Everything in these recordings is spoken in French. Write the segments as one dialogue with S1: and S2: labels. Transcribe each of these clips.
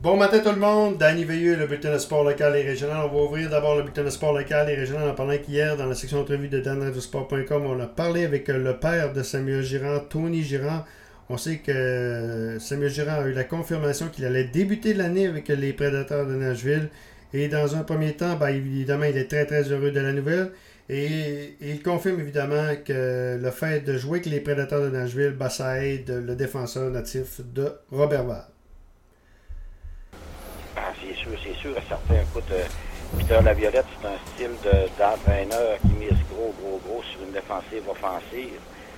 S1: Bon matin tout le monde, Danny Veilleux, le bulletin de sport local et régional. On va ouvrir d'abord le bulletin de sport local et régional en parlant qu'hier, dans la section entrevue de danradiosport.com, on a parlé avec le père de Samuel Girard, Tony Girard. On sait que Samuel Girard a eu la confirmation qu'il allait débuter l'année avec les Prédateurs de Nashville. Et dans un premier temps, évidemment, il est très très heureux de la nouvelle. Et il confirme évidemment que le fait de jouer avec les Prédateurs de Nashville, ça aide le défenseur natif de Robertval.
S2: C'est sûr et certain. Écoute, Peter Laviolette, c'est un style d'entraîneur qui mise gros sur une défensive offensive.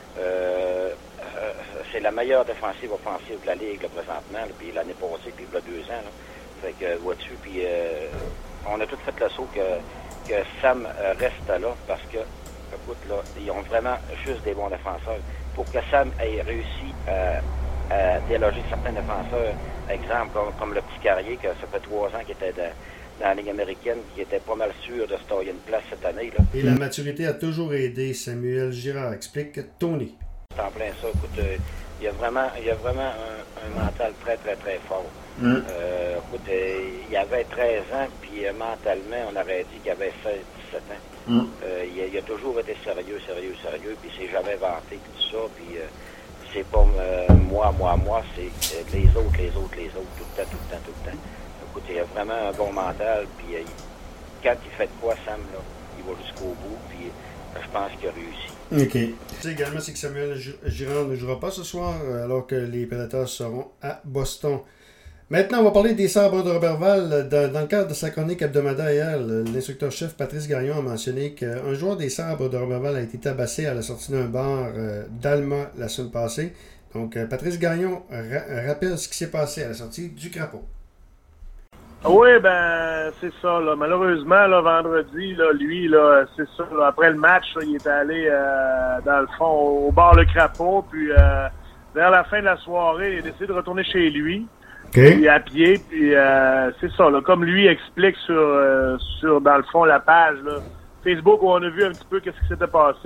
S2: C'est la meilleure défensive offensive de la Ligue là, présentement, là, puis l'année passée, puis il y a 2 ans. Là. Fait que, vois-tu, puis on a tout fait le saut que Sam reste là, parce que, écoute, là, ils ont vraiment juste des bons défenseurs. Pour que Sam ait réussi à déloger certains défenseurs, exemple, comme le petit Carrier, que ça fait 3 ans qu'il était dans la Ligue américaine, qui était pas mal sûr de se tailler une place cette année. Là.
S1: Et la maturité a toujours aidé Samuel Girard, explique Tony.
S2: C'est en plein ça. Écoute, il y a vraiment un mental très fort. Écoute, il avait 13 ans, puis mentalement, on aurait dit qu'il avait 16-17 ans. Il a toujours été sérieux, puis il s'est jamais vanté, tout ça, puis c'est pas moi, c'est les autres, tout le temps. Écoute, il a vraiment un bon mental, puis quand il fait de quoi, Sam, là, il va jusqu'au bout, puis je pense qu'il a réussi.
S1: OK. Tu sais également, c'est que Samuel Girard ne jouera pas ce soir, alors que les Prédateurs seront à Boston. Maintenant, on va parler des Sabres de Robertval. Dans le cadre de sa chronique hebdomadaire hier, l'instructeur-chef Patrice Gagnon a mentionné qu'un joueur des Sabres de Robertval a été tabassé à la sortie d'un bar d'Alma la semaine passée. Donc, Patrice Gagnon rappelle ce qui s'est passé à la sortie du Crapaud.
S3: Oui, c'est ça. Là. Malheureusement, là, vendredi, là, lui, là, c'est ça. Là, après le match, là, il est allé, dans le fond, au bar Le Crapaud. Puis, vers la fin de la soirée, il a décidé de retourner chez lui.
S1: Okay.
S3: Puis à pied. Puis, c'est ça. Là, comme lui explique sur dans le fond, la page là, Facebook où on a vu un petit peu qu'est-ce qui s'était passé,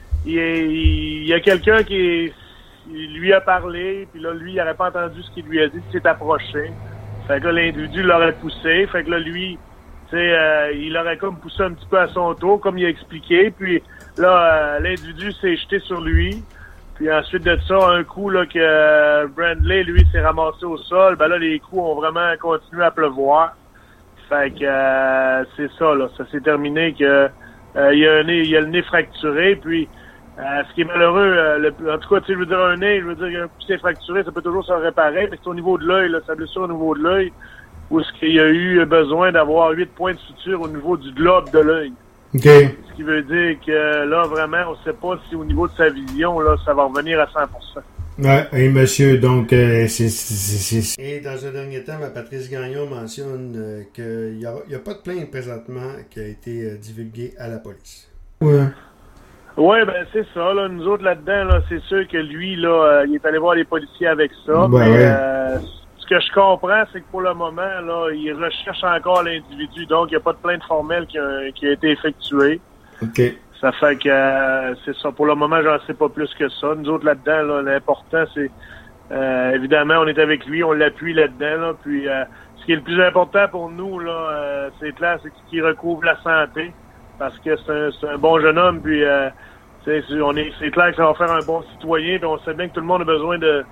S3: il y a quelqu'un qui lui a parlé. Puis là, lui, il n'aurait pas entendu ce qu'il lui a dit. Il s'est approché. Fait que là, l'individu l'aurait poussé. Fait que là, lui, tu sais, il l'aurait comme poussé un petit peu à son tour, comme il a expliqué. Puis là, l'individu s'est jeté sur lui. Puis ensuite de ça, un coup là que Brandley, lui, s'est ramassé au sol, là, les coups ont vraiment continué à pleuvoir. Fait que c'est ça, là. Ça s'est terminé que il a le nez fracturé. Puis ce qui est malheureux, en tout cas, tu sais, je veux dire un nez, je veux dire un coup s'est fracturé, ça peut toujours se réparer, mais c'est au niveau de l'œil, là, sa blessure au niveau de l'œil, où est-ce qu'il y a eu besoin d'avoir 8 points de suture au niveau du globe de l'œil.
S1: Okay.
S3: Ce qui veut dire que là, vraiment, on ne sait pas si au niveau de sa vision, là, ça va revenir à 100%.
S1: Ouais, et monsieur, donc, c'est... Et dans un dernier temps, Patrice Gagnon mentionne qu'il n'y a pas de plainte présentement qui a été divulguée à la police. Ouais.
S3: Oui, c'est ça. Là, nous autres, là-dedans, là, c'est sûr que lui, là, il est allé voir les policiers avec ça. Ce que je comprends, c'est que pour le moment, là, il recherche encore l'individu. Donc, il n'y a pas de plainte formelle qui a été effectuée.
S1: OK.
S3: Ça fait que c'est ça. Pour le moment, j'en sais pas plus que ça. Nous autres, là-dedans, là, l'important, c'est évidemment, on est avec lui, on l'appuie là-dedans. Là, puis ce qui est le plus important pour nous, là, c'est clair, c'est qu'il recouvre la santé. Parce que c'est un bon jeune homme, puis c'est clair que ça va faire un bon citoyen, puis on sait bien que tout le monde a besoin de...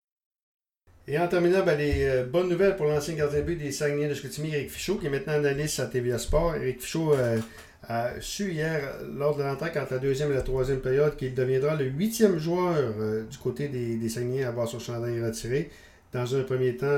S1: Et en terminant, les bonnes nouvelles pour l'ancien gardien de but des Saguenay de Chicoutimi, Éric Fichaud, qui est maintenant analyste à TVA Sport. Éric Fichaud a su hier, lors de l'entente entre la deuxième et la troisième période, qu'il deviendra le 8e joueur du côté des Saguenay à avoir son chandail retiré. Dans un premier temps,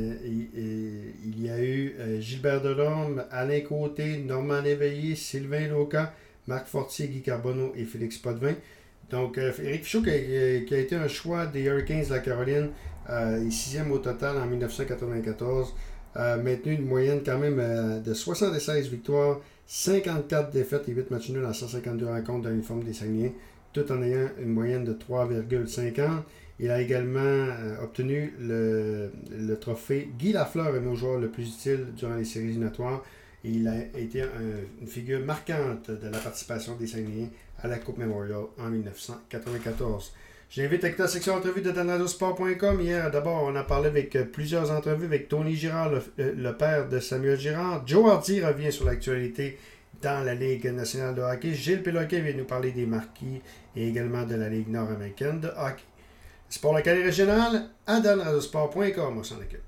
S1: il y a eu Gilbert Delorme, Alain Côté, Normand Léveillé, Sylvain Loca, Marc Fortier, Guy Carbonneau et Félix Potvin. Donc, Éric Fichaud, qui a été un choix des Hurricanes de la Caroline, est 6e au total en 1994, a maintenu une moyenne quand même de 76 victoires, 54 défaites et 8 matchs nuls en 152 rencontres dans l'uniforme des Saguenayens, tout en ayant une moyenne de 3,50. Il a également obtenu le trophée Guy Lafleur, un de nos joueurs le plus utile durant les séries éliminatoires. Et il a été une figure marquante de la participation des Saguenayens à la Coupe Memorial en 1994. J'invite à écouter la section entrevue de danradiosport.com. Hier, d'abord, on a parlé avec plusieurs entrevues avec Tony Girard, le père de Samuel Girard. Joe Hardy revient sur l'actualité dans la Ligue nationale de hockey. Gilles Péloquet vient nous parler des marquis et également de la Ligue nord-américaine de hockey. Sport local et régional à danradiosport.com. On s'en occupe.